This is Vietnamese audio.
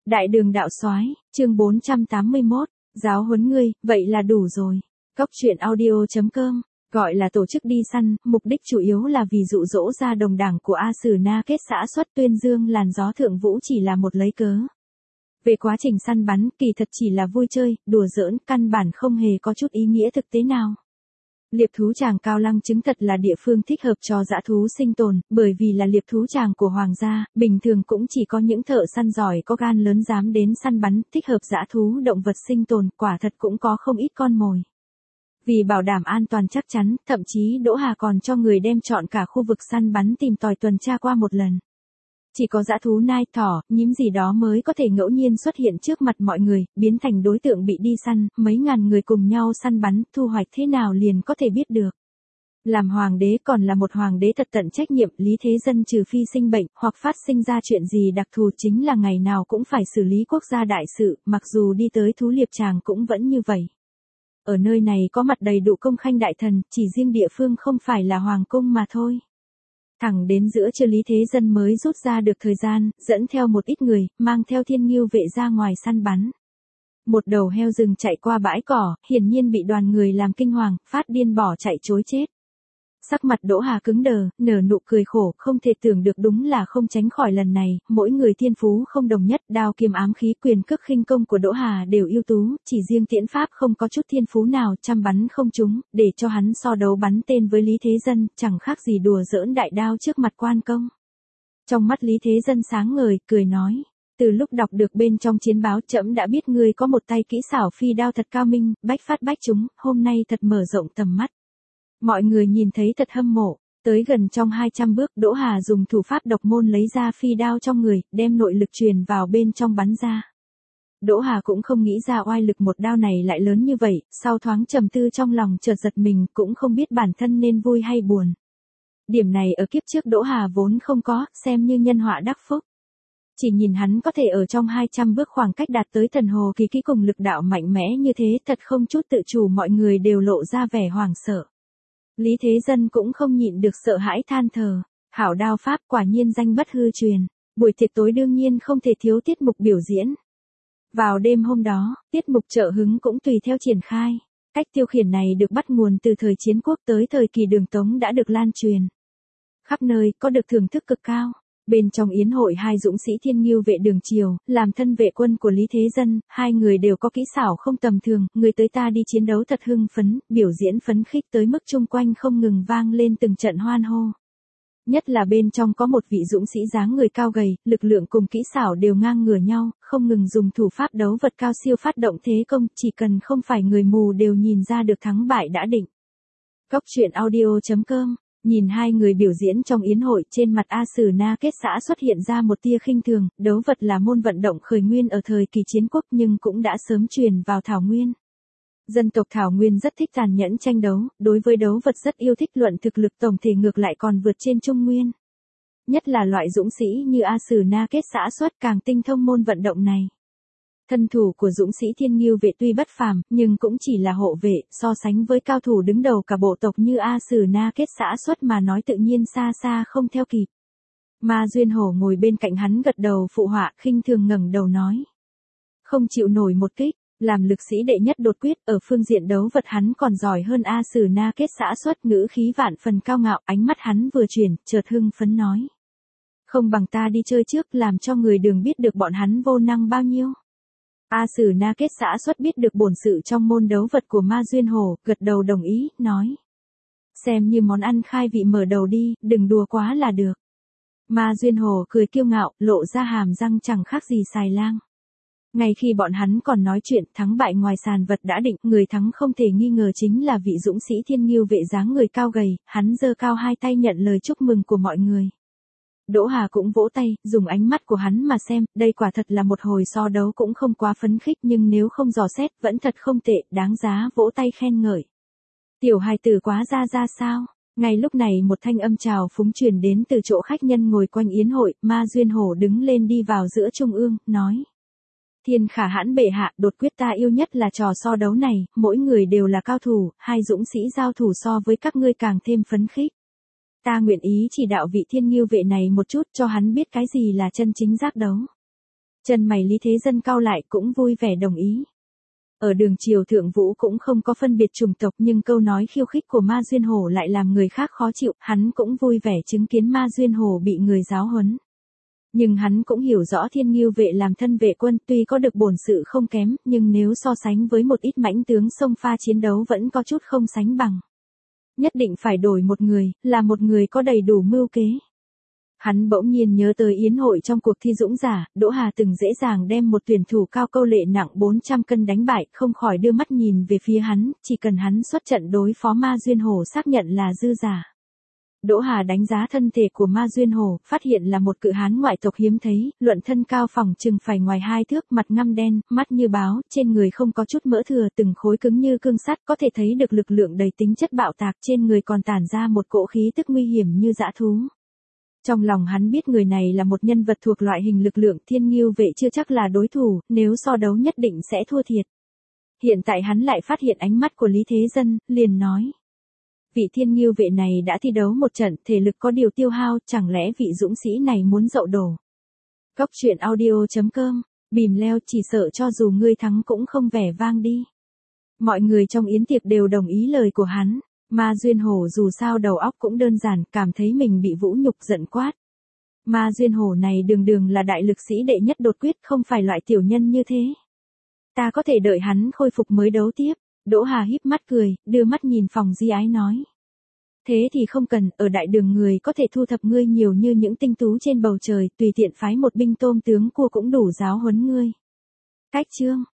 Đại đường đạo soái, chương 481, giáo huấn ngươi, vậy là đủ rồi. Cốc truyện audio.com, gọi là tổ chức đi săn, mục đích chủ yếu là vì dụ dỗ ra đồng đảng của A Sử Na kết xã xuất tuyên dương làn gió thượng vũ chỉ là một lấy cớ. Về quá trình săn bắn, kỳ thật chỉ là vui chơi, đùa giỡn, căn bản không hề có chút ý nghĩa thực tế nào. Liệp thú tràng Cao Lăng chứng thật là địa phương thích hợp cho dã thú sinh tồn, bởi vì là liệp thú tràng của hoàng gia, bình thường cũng chỉ có những thợ săn giỏi có gan lớn dám đến săn bắn, thích hợp dã thú động vật sinh tồn, quả thật cũng có không ít con mồi. Vì bảo đảm an toàn chắc chắn, thậm chí Đỗ Hà còn cho người đem chọn cả khu vực săn bắn tìm tòi tuần tra qua một lần. Chỉ có dã thú nai, thỏ, nhím gì đó mới có thể ngẫu nhiên xuất hiện trước mặt mọi người, biến thành đối tượng bị đi săn, mấy ngàn người cùng nhau săn bắn, thu hoạch thế nào liền có thể biết được. Làm hoàng đế còn là một hoàng đế thật tận trách nhiệm, Lý Thế Dân trừ phi sinh bệnh, hoặc phát sinh ra chuyện gì đặc thù chính là ngày nào cũng phải xử lý quốc gia đại sự, mặc dù đi tới thú liệp tràng cũng vẫn như vậy. Ở nơi này có mặt đầy đủ công khanh đại thần, chỉ riêng địa phương không phải là hoàng cung mà thôi. Thẳng đến giữa trưa Lý Thế Dân mới rút ra được thời gian, dẫn theo một ít người, mang theo thiên ngưu vệ ra ngoài săn bắn. Một đầu heo rừng chạy qua bãi cỏ, hiển nhiên bị đoàn người làm kinh hoàng, phát điên bỏ chạy trối chết. Sắc mặt Đỗ Hà cứng đờ, nở nụ cười khổ, không thể tưởng được đúng là không tránh khỏi lần này, mỗi người thiên phú không đồng nhất, đao kiếm ám khí quyền cước khinh công của Đỗ Hà đều ưu tú, chỉ riêng tiễn pháp không có chút thiên phú nào, chăm bắn không trúng, để cho hắn so đấu bắn tên với Lý Thế Dân, chẳng khác gì đùa giỡn đại đao trước mặt quan công. Trong mắt Lý Thế Dân sáng ngời, cười nói. Từ lúc đọc được bên trong chiến báo trẫm đã biết ngươi có một tay kỹ xảo phi đao thật cao minh, bách phát bách trúng, hôm nay thật mở rộng tầm mắt. Mọi người nhìn thấy thật hâm mộ, tới gần trong 200 bước Đỗ Hà dùng thủ pháp độc môn lấy ra phi đao trong người, đem nội lực truyền vào bên trong bắn ra. Đỗ Hà cũng không nghĩ ra oai lực một đao này lại lớn như vậy, sau thoáng trầm tư trong lòng chợt giật mình cũng không biết bản thân nên vui hay buồn. Điểm này ở kiếp trước Đỗ Hà vốn không có, xem như nhân họa đắc phúc. Chỉ nhìn hắn có thể ở trong 200 bước khoảng cách đạt tới thần hồ kỳ kỹ cùng lực đạo mạnh mẽ như thế thật không chút tự chủ, mọi người đều lộ ra vẻ hoảng sợ. Lý Thế Dân cũng không nhịn được sợ hãi than thở, hảo đao pháp quả nhiên danh bất hư truyền, buổi tiệc tối đương nhiên không thể thiếu tiết mục biểu diễn. Vào đêm hôm đó, tiết mục trợ hứng cũng tùy theo triển khai, cách tiêu khiển này được bắt nguồn từ thời chiến quốc tới thời kỳ Đường Tống đã được lan truyền. Khắp nơi có được thưởng thức cực cao. Bên trong yến hội hai dũng sĩ thiên ngưu vệ Đường Triều, làm thân vệ quân của Lý Thế Dân, hai người đều có kỹ xảo không tầm thường, người tới ta đi chiến đấu thật hưng phấn, biểu diễn phấn khích tới mức chung quanh không ngừng vang lên từng trận hoan hô. Nhất là bên trong có một vị dũng sĩ dáng người cao gầy, lực lượng cùng kỹ xảo đều ngang ngửa nhau, không ngừng dùng thủ pháp đấu vật cao siêu phát động thế công, chỉ cần không phải người mù đều nhìn ra được thắng bại đã định. Cốc truyện audio.com. Nhìn hai người biểu diễn trong yến hội, trên mặt A Sử Na kết xã xuất hiện ra một tia khinh thường, đấu vật là môn vận động khởi nguyên ở thời kỳ chiến quốc nhưng cũng đã sớm truyền vào Thảo Nguyên. Dân tộc Thảo Nguyên rất thích tàn nhẫn tranh đấu, đối với đấu vật rất yêu thích, luận thực lực tổng thể ngược lại còn vượt trên Trung Nguyên. Nhất là loại dũng sĩ như A Sử Na kết xã xuất càng tinh thông môn vận động này. Thân thủ của dũng sĩ thiên ngưu vệ tuy bất phàm, nhưng cũng chỉ là hộ vệ, so sánh với cao thủ đứng đầu cả bộ tộc như A Sử Na kết xã xuất mà nói tự nhiên xa xa không theo kịp. Ma Duyên Hổ ngồi bên cạnh hắn gật đầu phụ họa, khinh thường ngẩng đầu nói. Không chịu nổi một kích, làm lực sĩ đệ nhất đột quyết, ở phương diện đấu vật hắn còn giỏi hơn A Sử Na kết xã xuất, ngữ khí vạn phần cao ngạo, ánh mắt hắn vừa chuyển, chợt hưng phấn nói. Không bằng ta đi chơi trước, làm cho người Đường biết được bọn hắn vô năng bao nhiêu. A Sử Na kết xã xuất biết được bổn sự trong môn đấu vật của Ma Duyên Hổ, gật đầu đồng ý, nói. Xem như món ăn khai vị mở đầu đi, đừng đùa quá là được. Ma Duyên Hổ cười kiêu ngạo, lộ ra hàm răng chẳng khác gì xài lang. Ngay khi bọn hắn còn nói chuyện, thắng bại ngoài sàn vật đã định, người thắng không thể nghi ngờ chính là vị dũng sĩ thiên ngưu vệ dáng người cao gầy, hắn giơ cao hai tay nhận lời chúc mừng của mọi người. Đỗ Hà cũng vỗ tay, dùng ánh mắt của hắn mà xem, đây quả thật là một hồi so đấu cũng không quá phấn khích nhưng nếu không dò xét vẫn thật không tệ, đáng giá vỗ tay khen ngợi. Tiểu hài tử quá ra sao? Ngay lúc này một thanh âm chào phúng truyền đến từ chỗ khách nhân ngồi quanh yến hội, Ma Duyên Hổ đứng lên đi vào giữa trung ương, nói. Thiên khả hãn bệ hạ, đột quyết ta yêu nhất là trò so đấu này, mỗi người đều là cao thủ, hai dũng sĩ giao thủ so với các ngươi càng thêm phấn khích. Ta nguyện ý chỉ đạo vị thiên ngưu vệ này một chút cho hắn biết cái gì là chân chính giác đấu. Chân mày Lý Thế Dân cau lại cũng vui vẻ đồng ý. Ở đường triều Thượng Vũ cũng không có phân biệt chủng tộc nhưng câu nói khiêu khích của Ma Duyên Hổ lại làm người khác khó chịu, hắn cũng vui vẻ chứng kiến Ma Duyên Hổ bị người giáo huấn. Nhưng hắn cũng hiểu rõ Thiên Ngưu vệ làm thân vệ quân tuy có được bổn sự không kém, nhưng nếu so sánh với một ít mãnh tướng xông pha chiến đấu vẫn có chút không sánh bằng. Nhất định phải đổi một người, là một người có đầy đủ mưu kế. Hắn bỗng nhiên nhớ tới yến hội trong cuộc thi dũng giả, Đỗ Hà từng dễ dàng đem một tuyển thủ cao câu lệ nặng 400 cân đánh bại, không khỏi đưa mắt nhìn về phía hắn, chỉ cần hắn xuất trận đối phó Ma Duyên Hổ xác nhận là dư giả. Đỗ Hà đánh giá thân thể của Ma Duyên Hổ, phát hiện là một cự hán ngoại tộc hiếm thấy, luận thân cao phỏng chừng phải ngoài 2 thước, mặt ngăm đen, mắt như báo, trên người không có chút mỡ thừa, từng khối cứng như cương sắt, có thể thấy được lực lượng đầy tính chất bạo tạc, trên người còn tản ra một cỗ khí tức nguy hiểm như dã thú. Trong lòng hắn biết người này là một nhân vật thuộc loại hình lực lượng Thiên Ngưu vệ chưa chắc là đối thủ, nếu so đấu nhất định sẽ thua thiệt. Hiện tại hắn lại phát hiện ánh mắt của Lý Thế Dân, liền nói. Vị Thiên Ngưu vệ này đã thi đấu một trận, thể lực có điều tiêu hao, chẳng lẽ vị dũng sĩ này muốn dậu đổ. Cốc truyện audio.com, bìm leo chỉ sợ cho dù ngươi thắng cũng không vẻ vang đi. Mọi người trong yến tiệc đều đồng ý lời của hắn. Ma Duyên Hổ dù sao đầu óc cũng đơn giản, cảm thấy mình bị vũ nhục giận quát. Ma Duyên Hổ này đường đường là đại lực sĩ đệ nhất đột quyết, không phải loại tiểu nhân như thế. Ta có thể đợi hắn khôi phục mới đấu tiếp. Đỗ Hà híp mắt cười, đưa mắt nhìn Phòng Di Ái nói. Thế thì không cần, ở đại đường người có thể thu thập ngươi nhiều như những tinh tú trên bầu trời, tùy tiện phái một binh tôm tướng cua cũng đủ giáo huấn ngươi. Cách chương.